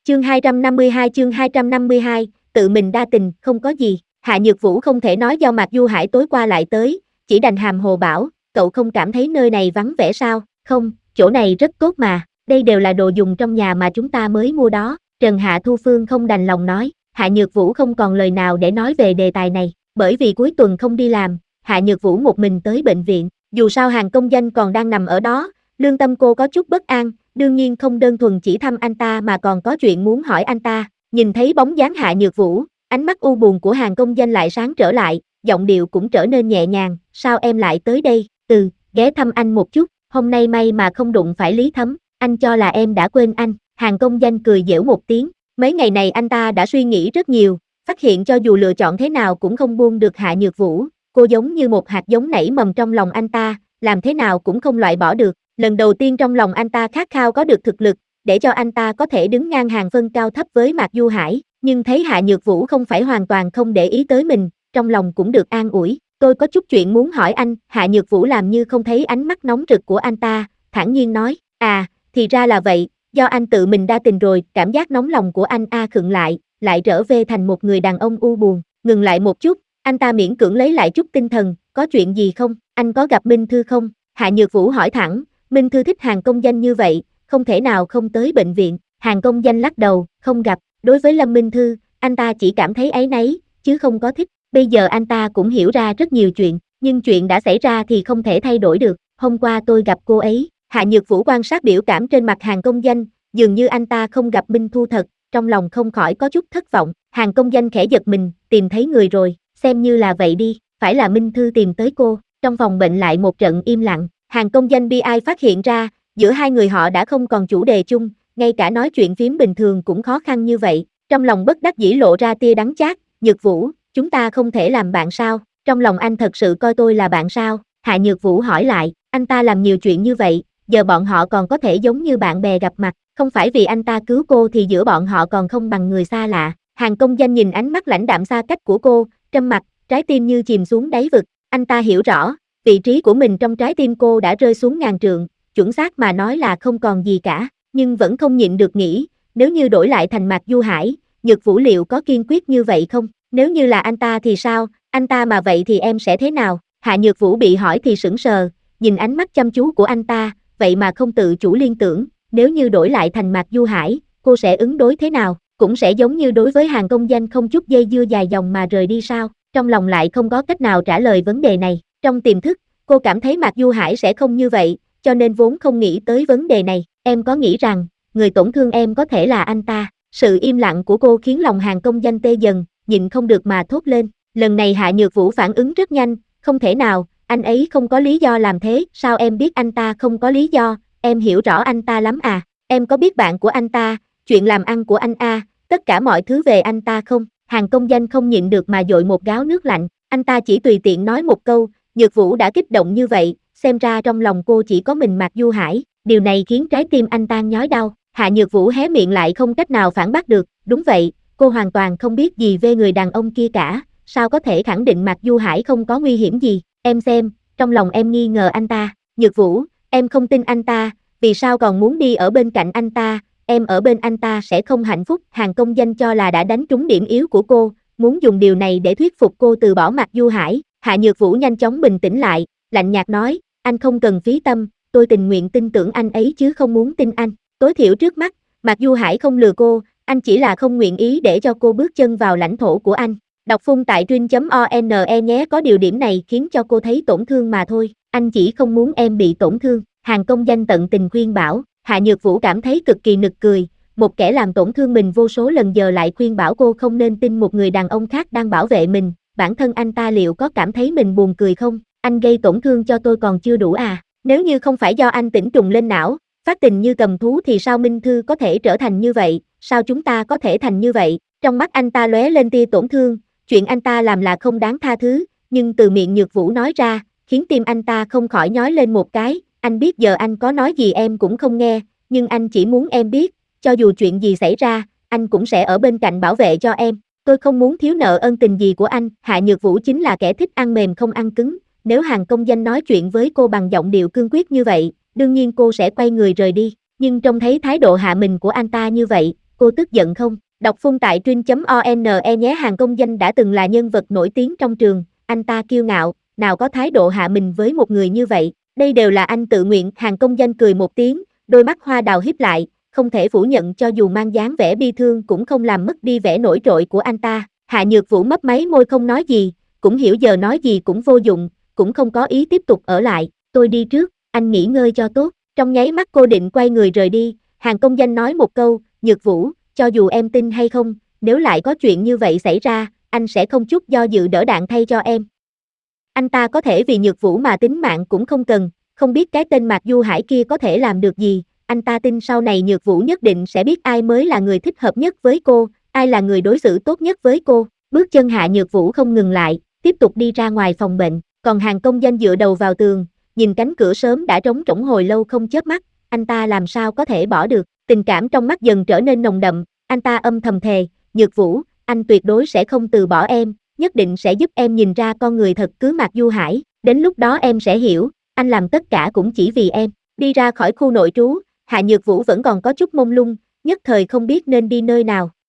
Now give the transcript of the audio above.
chương 252, tự mình đa tình, không có gì. Hạ Nhược Vũ không thể nói do Mạc Du Hải tối qua lại tới, chỉ đành hàm hồ bảo, cậu không cảm thấy nơi này vắng vẻ sao? Không, chỗ này rất tốt mà, đây đều là đồ dùng trong nhà mà chúng ta mới mua đó. Trần Hạ Thu Phương không đành lòng nói. Hạ Nhược Vũ không còn lời nào để nói về đề tài này, bởi vì cuối tuần không đi làm, Hạ Nhược Vũ một mình tới bệnh viện, dù sao hàng công danh còn đang nằm ở đó, lương tâm cô có chút bất an, đương nhiên không đơn thuần chỉ thăm anh ta mà còn có chuyện muốn hỏi anh ta. Nhìn thấy bóng dáng Hạ Nhược Vũ, ánh mắt u buồn của hàng công danh lại sáng trở lại, giọng điệu cũng trở nên nhẹ nhàng, sao em lại tới đây? Ghé thăm anh một chút, hôm nay may mà không đụng phải Lý Thấm, anh cho là em đã quên anh. Hàng công danh cười giễu một tiếng, mấy ngày này anh ta đã suy nghĩ rất nhiều, phát hiện cho dù lựa chọn thế nào cũng không buông được Hạ Nhược Vũ, cô giống như một hạt giống nảy mầm trong lòng anh ta, làm thế nào cũng không loại bỏ được. Lần đầu tiên trong lòng anh ta khát khao có được thực lực, để cho anh ta có thể đứng ngang hàng phân cao thấp với Mạc Du Hải, nhưng thấy Hạ Nhược Vũ không phải hoàn toàn không để ý tới mình, trong lòng cũng được an ủi. Tôi có chút chuyện muốn hỏi anh. Hạ Nhược Vũ làm như không thấy ánh mắt nóng rực của anh ta, thản nhiên nói, thì ra là vậy, do anh tự mình đa tình rồi. Cảm giác nóng lòng của anh khựng lại trở về thành một người đàn ông u buồn. Ngừng lại một chút, anh ta miễn cưỡng lấy lại chút tinh thần, có chuyện gì không, anh có gặp Minh Thư không? Hạ Nhược Vũ hỏi thẳng. Minh Thư thích hàng công danh như vậy, không thể nào không tới bệnh viện. Hàng công danh lắc đầu, không gặp. Đối với Lâm Minh Thư, anh ta chỉ cảm thấy áy náy, chứ không có thích. Bây giờ anh ta cũng hiểu ra rất nhiều chuyện, nhưng chuyện đã xảy ra thì không thể thay đổi được. Hôm qua tôi gặp cô ấy. Hạ Nhược Vũ quan sát biểu cảm trên mặt hàng công danh, dường như anh ta không gặp Minh Thu thật, trong lòng không khỏi có chút thất vọng. Hàng công danh khẽ giật mình, tìm thấy người rồi, xem như là vậy đi, phải là Minh Thư tìm tới cô. Trong phòng bệnh lại một trận im lặng. Hàng công danh bi ai phát hiện ra, giữa hai người họ đã không còn chủ đề chung, ngay cả nói chuyện phím bình thường cũng khó khăn như vậy. Trong lòng bất đắc dĩ lộ ra tia đắng chát. Nhược Vũ, chúng ta không thể làm bạn sao? Trong lòng anh thật sự coi tôi là bạn sao? Hạ Nhược Vũ hỏi lại. Anh ta làm nhiều chuyện như vậy, giờ bọn họ còn có thể giống như bạn bè gặp mặt, không phải vì anh ta cứu cô thì giữa bọn họ còn không bằng người xa lạ. Hàng công danh nhìn ánh mắt lãnh đạm xa cách của cô, trầm mặc, trái tim như chìm xuống đáy vực. Anh ta hiểu rõ, vị trí của mình trong trái tim cô đã rơi xuống ngàn trượng, chuẩn xác mà nói là không còn gì cả, nhưng vẫn không nhịn được nghĩ, nếu như đổi lại thành Mạc Du Hải, Nhược Vũ liệu có kiên quyết như vậy không? Nếu như là anh ta thì sao? Anh ta mà vậy thì em sẽ thế nào? Hạ Nhược Vũ bị hỏi thì sững sờ, nhìn ánh mắt chăm chú của anh ta, vậy mà không tự chủ liên tưởng, nếu như đổi lại thành Mạc Du Hải, cô sẽ ứng đối thế nào? Cũng sẽ giống như đối với hàng công danh không chút dây dưa dài dòng mà rời đi sao? Trong lòng lại không có cách nào trả lời vấn đề này. Trong tiềm thức, cô cảm thấy Mạc Du Hải sẽ không như vậy, cho nên vốn không nghĩ tới vấn đề này. Em có nghĩ rằng, người tổn thương em có thể là anh ta? Sự im lặng của cô khiến lòng hàng công danh tê dần, nhịn không được mà thốt lên. Lần này Hạ Nhược Vũ phản ứng rất nhanh, không thể nào, anh ấy không có lý do làm thế. Sao em biết anh ta không có lý do? Em hiểu rõ anh ta lắm à? Em có biết bạn của anh ta, chuyện làm ăn của anh tất cả mọi thứ về anh ta không? Hàng công danh không nhịn được mà dội một gáo nước lạnh. Anh ta chỉ tùy tiện nói một câu, Nhược Vũ đã kích động như vậy, xem ra trong lòng cô chỉ có mình Mạc Du Hải. Điều này khiến trái tim anh ta nhói đau. Hạ Nhược Vũ hé miệng lại không cách nào phản bác được. Đúng vậy, cô hoàn toàn không biết gì về người đàn ông kia cả. Sao có thể khẳng định Mạc Du Hải không có nguy hiểm gì? Em xem, trong lòng em nghi ngờ anh ta. Nhược Vũ, em không tin anh ta, vì sao còn muốn đi ở bên cạnh anh ta? Em ở bên anh ta sẽ không hạnh phúc. Hàng công danh cho là đã đánh trúng điểm yếu của cô, muốn dùng điều này để thuyết phục cô từ bỏ Mạc Du Hải. Hạ Nhược Vũ nhanh chóng bình tĩnh lại, lạnh nhạt nói, anh không cần phí tâm, tôi tình nguyện tin tưởng anh ấy chứ không muốn tin anh. Tối thiểu trước mắt, Mạc Du Hải không lừa cô, anh chỉ là không nguyện ý để cho cô bước chân vào lãnh thổ của anh. Đọc phun tại truyện.one nhé, có điều điểm này khiến cho cô thấy tổn thương mà thôi, anh chỉ không muốn em bị tổn thương. Hàng công danh tận tình khuyên bảo. Hạ Nhược Vũ cảm thấy cực kỳ nực cười, một kẻ làm tổn thương mình vô số lần giờ lại khuyên bảo cô không nên tin một người đàn ông khác đang bảo vệ mình. Bản thân anh ta liệu có cảm thấy mình buồn cười không? Anh gây tổn thương cho tôi còn chưa đủ à? Nếu như không phải do anh tỉnh trùng lên não, phát tình như cầm thú thì sao Minh Thư có thể trở thành như vậy? Sao chúng ta có thể thành như vậy? Trong mắt anh ta lóe lên tia tổn thương, chuyện anh ta làm là không đáng tha thứ, nhưng từ miệng Nhược Vũ nói ra, khiến tim anh ta không khỏi nhói lên một cái. Anh biết giờ anh có nói gì em cũng không nghe, nhưng anh chỉ muốn em biết, cho dù chuyện gì xảy ra, anh cũng sẽ ở bên cạnh bảo vệ cho em. Tôi không muốn thiếu nợ ân tình gì của anh. Hạ Nhược Vũ chính là kẻ thích ăn mềm không ăn cứng, nếu hàng công danh nói chuyện với cô bằng giọng điệu cương quyết như vậy, đương nhiên cô sẽ quay người rời đi, nhưng trông thấy thái độ hạ mình của anh ta như vậy, cô tức giận không? Đọc phun tại truyện.one nhé. Hàng công danh đã từng là nhân vật nổi tiếng trong trường, anh ta kiêu ngạo, nào có thái độ hạ mình với một người như vậy, đây đều là anh tự nguyện. Hàng công danh cười một tiếng, đôi mắt hoa đào híp lại, không thể phủ nhận cho dù mang dáng vẻ bi thương cũng không làm mất đi vẻ nổi trội của anh ta. Hạ Nhược Vũ mấp máy môi không nói gì, cũng hiểu giờ nói gì cũng vô dụng, cũng không có ý tiếp tục ở lại, tôi đi trước, anh nghỉ ngơi cho tốt. Trong nháy mắt cô định quay người rời đi, Hàng công danh nói một câu, Nhược Vũ, cho dù em tin hay không, nếu lại có chuyện như vậy xảy ra, anh sẽ không chút do dự đỡ đạn thay cho em. Anh ta có thể vì Nhược Vũ mà tính mạng cũng không cần, không biết cái tên Mạc Du Hải kia có thể làm được gì, anh ta tin sau này Nhược Vũ nhất định sẽ biết ai mới là người thích hợp nhất với cô, ai là người đối xử tốt nhất với cô. Bước chân Hạ Nhược Vũ không ngừng lại, tiếp tục đi ra ngoài phòng bệnh, còn Hàng công danh dựa đầu vào tường, nhìn cánh cửa sớm đã trống rỗng hồi lâu không chớp mắt, anh ta làm sao có thể bỏ được, tình cảm trong mắt dần trở nên nồng đậm, anh ta âm thầm thề, Nhược Vũ, anh tuyệt đối sẽ không từ bỏ em, nhất định sẽ giúp em nhìn ra con người thật cứ Mạc Du Hải, đến lúc đó em sẽ hiểu, anh làm tất cả cũng chỉ vì em. Đi ra khỏi khu nội trú, Hạ Nhược Vũ vẫn còn có chút mông lung, nhất thời không biết nên đi nơi nào,